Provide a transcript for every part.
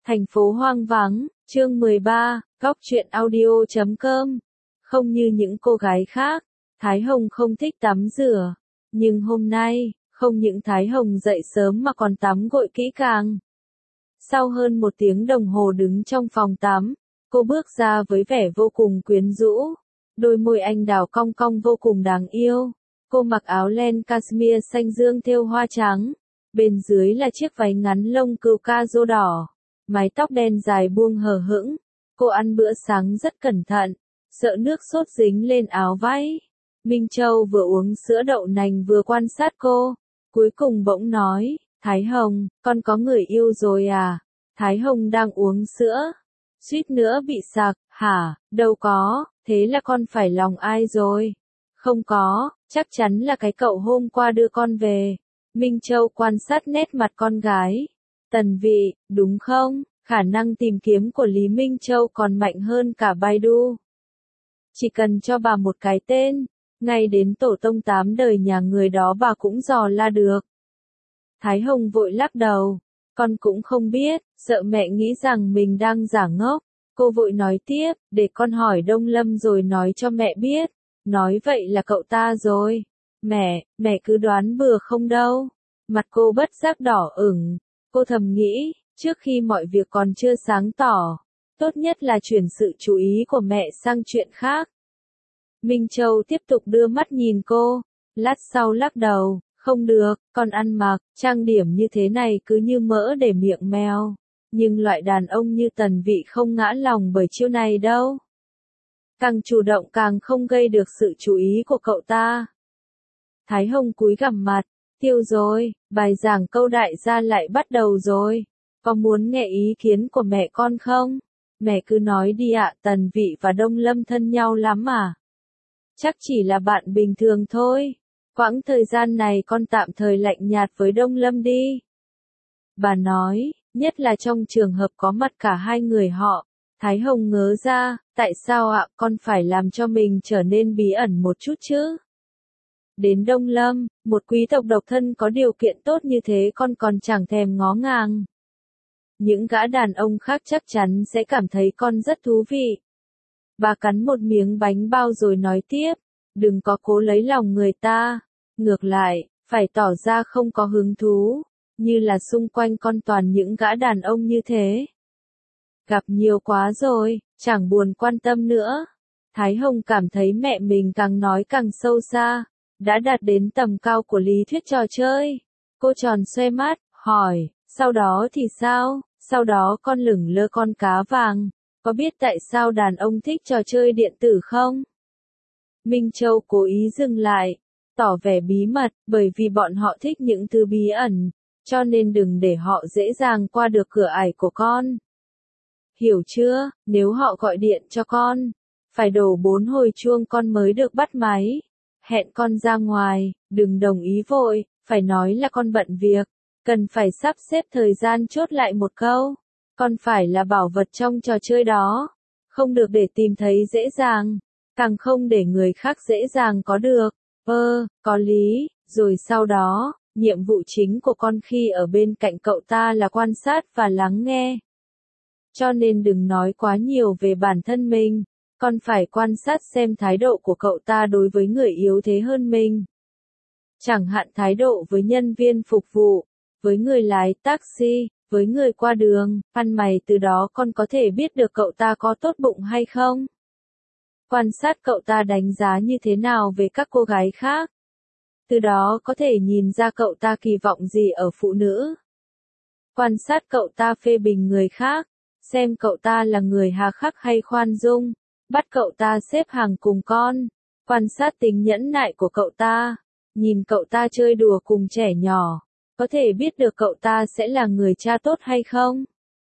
Thành phố hoang vắng, chương 13, góc truyện audio.com. Không như những cô gái khác, Thái Hồng không thích tắm rửa. Nhưng hôm nay, không những Thái Hồng dậy sớm mà còn tắm gội kỹ càng. Sau hơn 1 tiếng đồng hồ đứng trong phòng tắm, cô bước ra với vẻ vô cùng quyến rũ. Đôi môi anh đào cong cong vô cùng đáng yêu. Cô mặc áo len cashmere xanh dương thêu hoa trắng. Bên dưới là chiếc váy ngắn lông cừu ca-rô đỏ. Mái tóc đen dài buông hờ hững. Cô ăn bữa sáng rất cẩn thận, sợ nước sốt dính lên áo váy. Minh Châu vừa uống sữa đậu nành vừa quan sát cô. Cuối cùng bỗng nói, Thái Hồng, con có người yêu rồi à? Thái Hồng đang uống sữa. Suýt nữa bị sặc, hả? Đâu có, thế là con phải lòng ai rồi? Không có, chắc chắn là cái cậu hôm qua đưa con về. Minh Châu quan sát nét mặt con gái. Tần Vị, đúng không? Khả năng tìm kiếm của Lý Minh Châu còn mạnh hơn cả Baidu. Chỉ cần cho bà một cái tên, ngay đến tổ tông 8 đời nhà người đó bà cũng dò la được. Thái Hồng vội lắc đầu, con cũng không biết, sợ mẹ nghĩ rằng mình đang giả ngốc. Cô vội nói tiếp, để con hỏi Đông Lâm rồi nói cho mẹ biết. Nói vậy là cậu ta rồi. Mẹ cứ đoán bừa không đâu. Mặt cô bất giác đỏ ửng. Cô thầm nghĩ, trước khi mọi việc còn chưa sáng tỏ, tốt nhất là chuyển sự chú ý của mẹ sang chuyện khác. Minh Châu tiếp tục đưa mắt nhìn cô, lát sau lắc đầu, không được, con ăn mặc, trang điểm như thế này cứ như mỡ để miệng mèo. Nhưng loại đàn ông như Tần Vị không ngã lòng bởi chiêu này đâu. Càng chủ động càng không gây được sự chú ý của cậu ta. Thái Hồng cúi gằm mặt, tiêu rồi, bài giảng câu đại gia lại bắt đầu rồi. Có muốn nghe ý kiến của mẹ con không? Mẹ cứ nói đi ạ, Tần Vị và Đông Lâm thân nhau lắm à? Chắc chỉ là bạn bình thường thôi. Quãng thời gian này con tạm thời lạnh nhạt với Đông Lâm đi. Bà nói, nhất là trong trường hợp có mặt cả hai người họ. Thái Hồng ngớ ra, tại sao ạ, con phải làm cho mình trở nên bí ẩn một chút chứ? Đến Đông Lâm, một quý tộc độc thân có điều kiện tốt như thế con còn chẳng thèm ngó ngàng. Những gã đàn ông khác chắc chắn sẽ cảm thấy con rất thú vị. Bà cắn một miếng bánh bao rồi nói tiếp, đừng có cố lấy lòng người ta. Ngược lại, phải tỏ ra không có hứng thú, như là xung quanh con toàn những gã đàn ông như thế. Gặp nhiều quá rồi, chẳng buồn quan tâm nữa. Thái Hồng cảm thấy mẹ mình càng nói càng sâu xa, đã đạt đến tầm cao của lý thuyết trò chơi. Cô tròn xoe mắt, hỏi, sau đó thì sao? Sau đó con lửng lơ con cá vàng, có biết tại sao đàn ông thích trò chơi điện tử không? Minh Châu cố ý dừng lại, tỏ vẻ bí mật, bởi vì bọn họ thích những thứ bí ẩn, cho nên đừng để họ dễ dàng qua được cửa ải của con. Hiểu chưa, nếu họ gọi điện cho con, phải đổ 4 hồi chuông con mới được bắt máy. Hẹn con ra ngoài, đừng đồng ý vội, phải nói là con bận việc, cần phải sắp xếp thời gian chốt lại một câu. Con phải là bảo vật trong trò chơi đó, không được để tìm thấy dễ dàng, càng không để người khác dễ dàng có được. Có lý, rồi sau đó, nhiệm vụ chính của con khi ở bên cạnh cậu ta là quan sát và lắng nghe. Cho nên đừng nói quá nhiều về bản thân mình, con phải quan sát xem thái độ của cậu ta đối với người yếu thế hơn mình. Chẳng hạn thái độ với nhân viên phục vụ, với người lái taxi, với người qua đường, ăn mày, từ đó con có thể biết được cậu ta có tốt bụng hay không. Quan sát cậu ta đánh giá như thế nào về các cô gái khác. Từ đó có thể nhìn ra cậu ta kỳ vọng gì ở phụ nữ. Quan sát cậu ta phê bình người khác, xem cậu ta là người hà khắc hay khoan dung, bắt cậu ta xếp hàng cùng con. Quan sát tính nhẫn nại của cậu ta, nhìn cậu ta chơi đùa cùng trẻ nhỏ, có thể biết được cậu ta sẽ là người cha tốt hay không.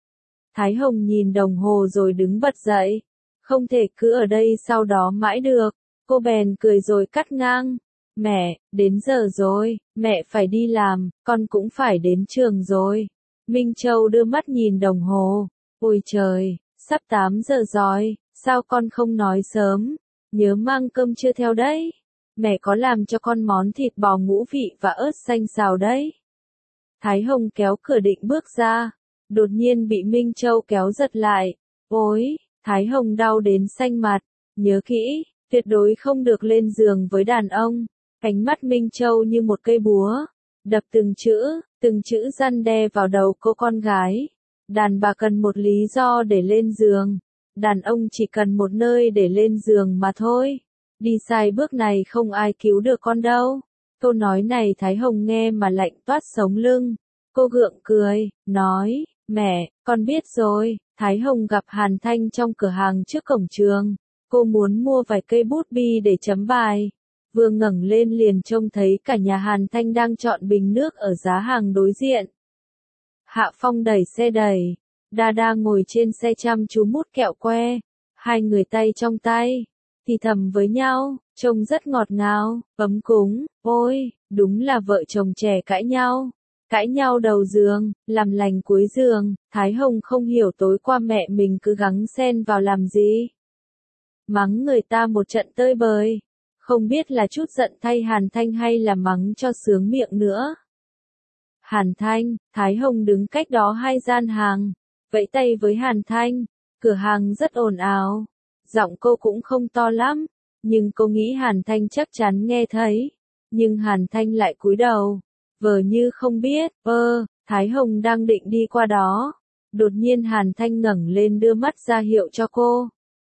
Thái Hồng nhìn đồng hồ rồi đứng bật dậy, không thể cứ ở đây sau đó mãi được. Cô bèn cười rồi cắt ngang, mẹ, đến giờ rồi, mẹ phải đi làm, con cũng phải đến trường rồi. Minh Châu đưa mắt nhìn đồng hồ, ôi trời, sắp 8 giờ rồi, sao con không nói sớm, nhớ mang cơm trưa theo đấy. Mẹ có làm cho con món thịt bò ngũ vị và ớt xanh xào đấy. Thái Hồng kéo cửa định bước ra, đột nhiên bị Minh Châu kéo giật lại. Ôi, Thái Hồng đau đến xanh mặt, nhớ kỹ, tuyệt đối không được lên giường với đàn ông. Ánh mắt Minh Châu như một cây búa, đập từng chữ răn đe vào đầu cô con gái. Đàn bà cần một lý do để lên giường, đàn ông chỉ cần một nơi để lên giường mà thôi. Đi sai bước này không ai cứu được con đâu. Câu nói này Thái Hồng nghe mà lạnh toát sống lưng. Cô gượng cười, nói, mẹ, con biết rồi. Thái Hồng gặp Hàn Thanh trong cửa hàng trước cổng trường. Cô muốn mua vài cây bút bi để chấm bài. Vừa ngẩng lên liền trông thấy cả nhà Hàn Thanh đang chọn bình nước ở giá hàng đối diện. Hạ Phong đẩy xe đẩy, Đa ngồi trên xe chăm chú mút kẹo que. Hai người tay trong tay, thì thầm với nhau, trông rất ngọt ngào, ấm cúng. Ôi, đúng là vợ chồng trẻ cãi nhau đầu giường, làm lành cuối giường. Thái Hồng không hiểu tối qua mẹ mình cứ gắng xen vào làm gì. Mắng người ta một trận tơi bời, không biết là chút giận thay Hàn Thanh hay là mắng cho sướng miệng nữa. Hàn Thanh, Thái Hồng đứng cách đó 2 gian hàng, vẫy tay với Hàn Thanh. Cửa hàng rất ồn ào, giọng cô cũng không to lắm, nhưng cô nghĩ Hàn Thanh chắc chắn nghe thấy. Nhưng Hàn Thanh lại cúi đầu, vờ như không biết. Thái Hồng đang định đi qua đó, đột nhiên Hàn Thanh ngẩng lên đưa mắt ra hiệu cho cô,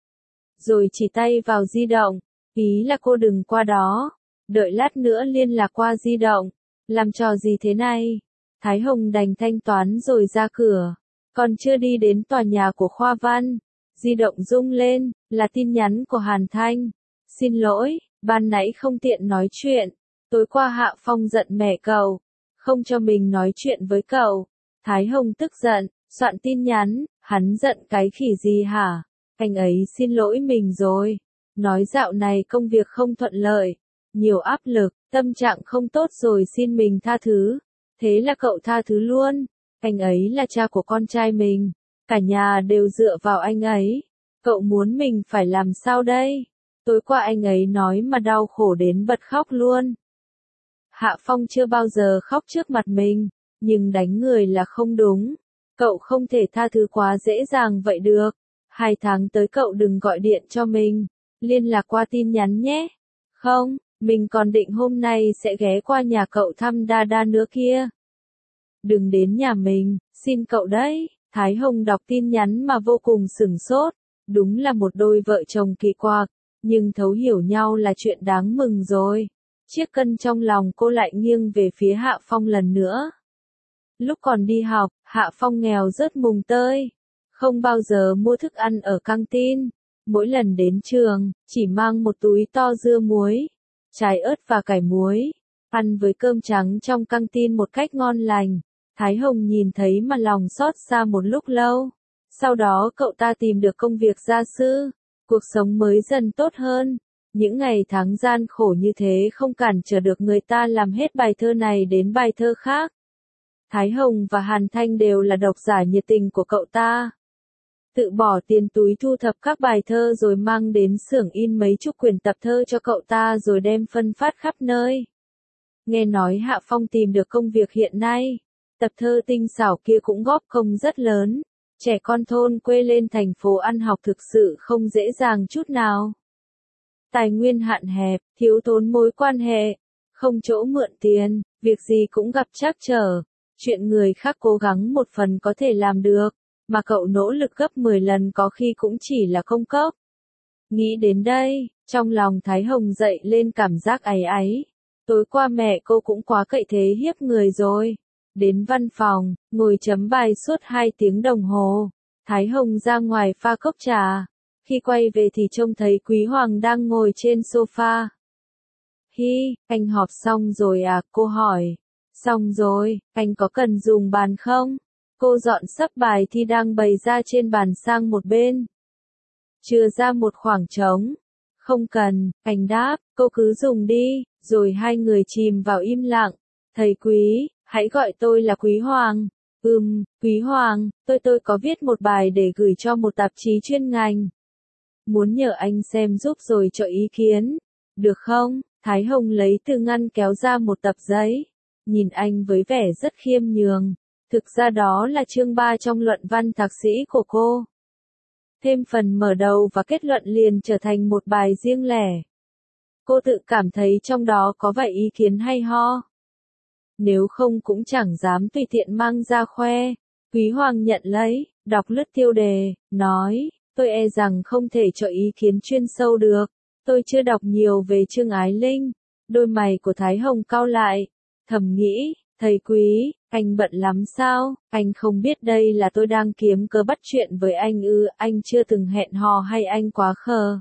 rồi chỉ tay vào di động, ý là cô đừng qua đó, đợi lát nữa liên lạc qua di động. Làm trò gì thế này? Thái Hồng đành thanh toán rồi ra cửa. Còn chưa đi đến tòa nhà của Khoa Văn, di động rung lên, là tin nhắn của Hàn Thanh. Xin lỗi, ban nãy không tiện nói chuyện. Tối qua Hạ Phong giận mẹ cậu, không cho mình nói chuyện với cậu. Thái Hồng tức giận, soạn tin nhắn, hắn giận cái khỉ gì hả? Anh ấy xin lỗi mình rồi. Nói dạo này công việc không thuận lợi, nhiều áp lực, tâm trạng không tốt rồi xin mình tha thứ. Thế là cậu tha thứ luôn. Anh ấy là cha của con trai mình, cả nhà đều dựa vào anh ấy. Cậu muốn mình phải làm sao đây? Tối qua anh ấy nói mà đau khổ đến bật khóc luôn. Hạ Phong chưa bao giờ khóc trước mặt mình, nhưng đánh người là không đúng. Cậu không thể tha thứ quá dễ dàng vậy được. 2 tháng tới cậu đừng gọi điện cho mình, liên lạc qua tin nhắn nhé. Không, mình còn định hôm nay sẽ ghé qua nhà cậu thăm Đa nữa kia. Đừng đến nhà mình, xin cậu đấy. Thái Hồng đọc tin nhắn mà vô cùng sửng sốt. Đúng là một đôi vợ chồng kỳ quặc, nhưng thấu hiểu nhau là chuyện đáng mừng rồi. Chiếc cân trong lòng cô lại nghiêng về phía Hạ Phong lần nữa. Lúc còn đi học, Hạ Phong nghèo rớt mùng tơi, không bao giờ mua thức ăn ở căng tin. Mỗi lần đến trường, chỉ mang một túi to dưa muối, trái ớt và cải muối, ăn với cơm trắng trong căng tin một cách ngon lành. Thái Hồng nhìn thấy mà lòng xót xa một lúc lâu. Sau đó cậu ta tìm được công việc gia sư, cuộc sống mới dần tốt hơn. Những ngày tháng gian khổ như thế không cản trở được người ta làm hết bài thơ này đến bài thơ khác. Thái Hồng và Hàn Thanh đều là độc giả nhiệt tình của cậu ta. Tự bỏ tiền túi thu thập các bài thơ rồi mang đến xưởng in mấy chục quyển tập thơ cho cậu ta rồi đem phân phát khắp nơi. Nghe nói Hạ Phong tìm được công việc hiện nay, tập thơ tinh xảo kia cũng góp công rất lớn. Trẻ con thôn quê lên thành phố ăn học thực sự không dễ dàng chút nào. Tài nguyên hạn hẹp, thiếu thốn mối quan hệ, không chỗ mượn tiền, việc gì cũng gặp trắc trở. Chuyện người khác cố gắng một phần có thể làm được, mà cậu nỗ lực gấp 10 lần có khi cũng chỉ là công cốc. Nghĩ đến đây, trong lòng Thái Hồng dậy lên cảm giác áy áy. Tối qua mẹ cô cũng quá cậy thế hiếp người rồi. Đến văn phòng, ngồi chấm bài suốt 2 tiếng đồng hồ. Thái Hồng ra ngoài pha cốc trà. Khi quay về thì trông thấy Quý Hoàng đang ngồi trên sofa. Hi, anh họp xong rồi à? Cô hỏi. Xong rồi, anh có cần dùng bàn không? Cô dọn sắp bài thi đang bày ra trên bàn sang một bên, chừa ra một khoảng trống. Không cần, anh đáp, cô cứ dùng đi. Rồi hai người chìm vào im lặng. Thầy Quý, hãy gọi tôi là Quý Hoàng. Quý Hoàng, tôi có viết một bài để gửi cho một tạp chí chuyên ngành. Muốn nhờ anh xem giúp rồi cho ý kiến. Được không? Thái Hồng lấy từ ngăn kéo ra một tập giấy. Nhìn anh với vẻ rất khiêm nhường. Thực ra đó là chương 3 trong luận văn thạc sĩ của cô. Thêm phần mở đầu và kết luận liền trở thành một bài riêng lẻ. Cô tự cảm thấy trong đó có vài ý kiến hay ho. Nếu không cũng chẳng dám tùy tiện mang ra khoe. Quý Hoàng nhận lấy, đọc lướt tiêu đề, nói, tôi e rằng không thể cho ý kiến chuyên sâu được. Tôi chưa đọc nhiều về Trương Ái Linh. Đôi mày của Thái Hồng cau lại, thầm nghĩ, thầy Quý, anh bận lắm sao? Anh không biết đây là tôi đang kiếm cớ bắt chuyện với anh ư? Anh chưa từng hẹn hò hay anh quá khờ?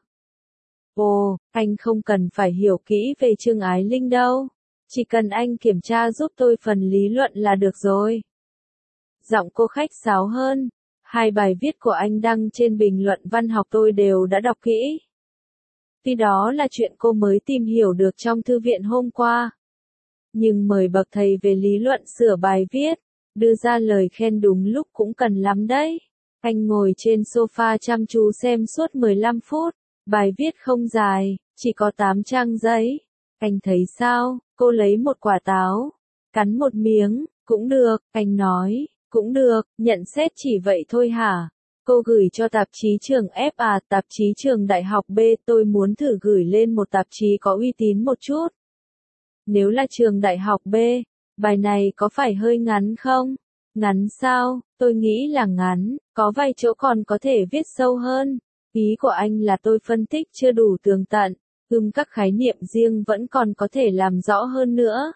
Ồ, anh không cần phải hiểu kỹ về Trương Ái Linh đâu. Chỉ cần anh kiểm tra giúp tôi phần lý luận là được rồi. Giọng cô khách sáo hơn. 2 bài viết của anh đăng trên bình luận văn học tôi đều đã đọc kỹ. Tuy đó là chuyện cô mới tìm hiểu được trong thư viện hôm qua. Nhưng mời bậc thầy về lý luận sửa bài viết, đưa ra lời khen đúng lúc cũng cần lắm đấy. Anh ngồi trên sofa chăm chú xem suốt 15 phút. Bài viết không dài, chỉ có 8 trang giấy. Anh thấy sao? Cô lấy một quả táo, cắn một miếng, cũng được, anh nói, cũng được, nhận xét chỉ vậy thôi hả? Cô gửi cho tạp chí trường F à, tạp chí trường đại học B, tôi muốn thử gửi lên một tạp chí có uy tín một chút. Nếu là trường đại học B, bài này có phải hơi ngắn không? Ngắn sao? Tôi nghĩ là ngắn, có vài chỗ còn có thể viết sâu hơn. Ý của anh là tôi phân tích chưa đủ tường tận, các khái niệm riêng vẫn còn có thể làm rõ hơn nữa.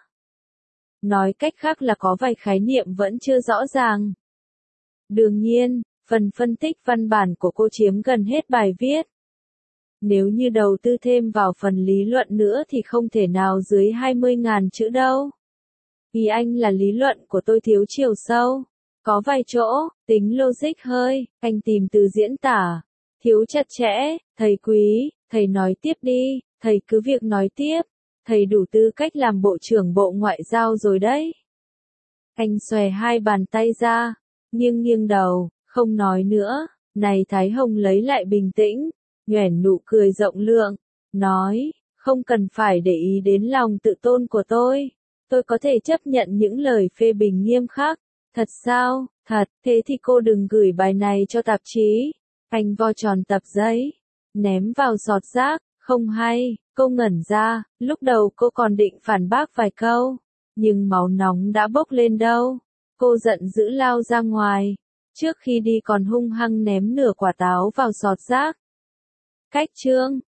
Nói cách khác là có vài khái niệm vẫn chưa rõ ràng. Đương nhiên, phần phân tích văn bản của cô chiếm gần hết bài viết. Nếu như đầu tư thêm vào phần lý luận nữa thì không thể nào dưới 20.000 chữ đâu. Vì anh là lý luận của tôi thiếu chiều sâu. Có vài chỗ, tính logic hơi, anh tìm từ diễn tả. Thiếu chặt chẽ, thầy Quý, thầy nói tiếp đi, thầy cứ việc nói tiếp. Thầy đủ tư cách làm Bộ trưởng Bộ Ngoại giao rồi đấy. Anh xòe 2 bàn tay ra, nghiêng đầu, không nói nữa. Này Thái Hồng lấy lại bình tĩnh, nhoẻn nụ cười rộng lượng, nói, không cần phải để ý đến lòng tự tôn của tôi. Tôi có thể chấp nhận những lời phê bình nghiêm khắc. Thật sao? Thật, thế thì cô đừng gửi bài này cho tạp chí. Anh vo tròn tập giấy, ném vào giọt rác, không hay. Cô ngẩn ra, lúc đầu cô còn định phản bác vài câu, nhưng máu nóng đã bốc lên đâu. Cô giận dữ lao ra ngoài, trước khi đi còn hung hăng ném nửa quả táo vào giọt rác. Cách chương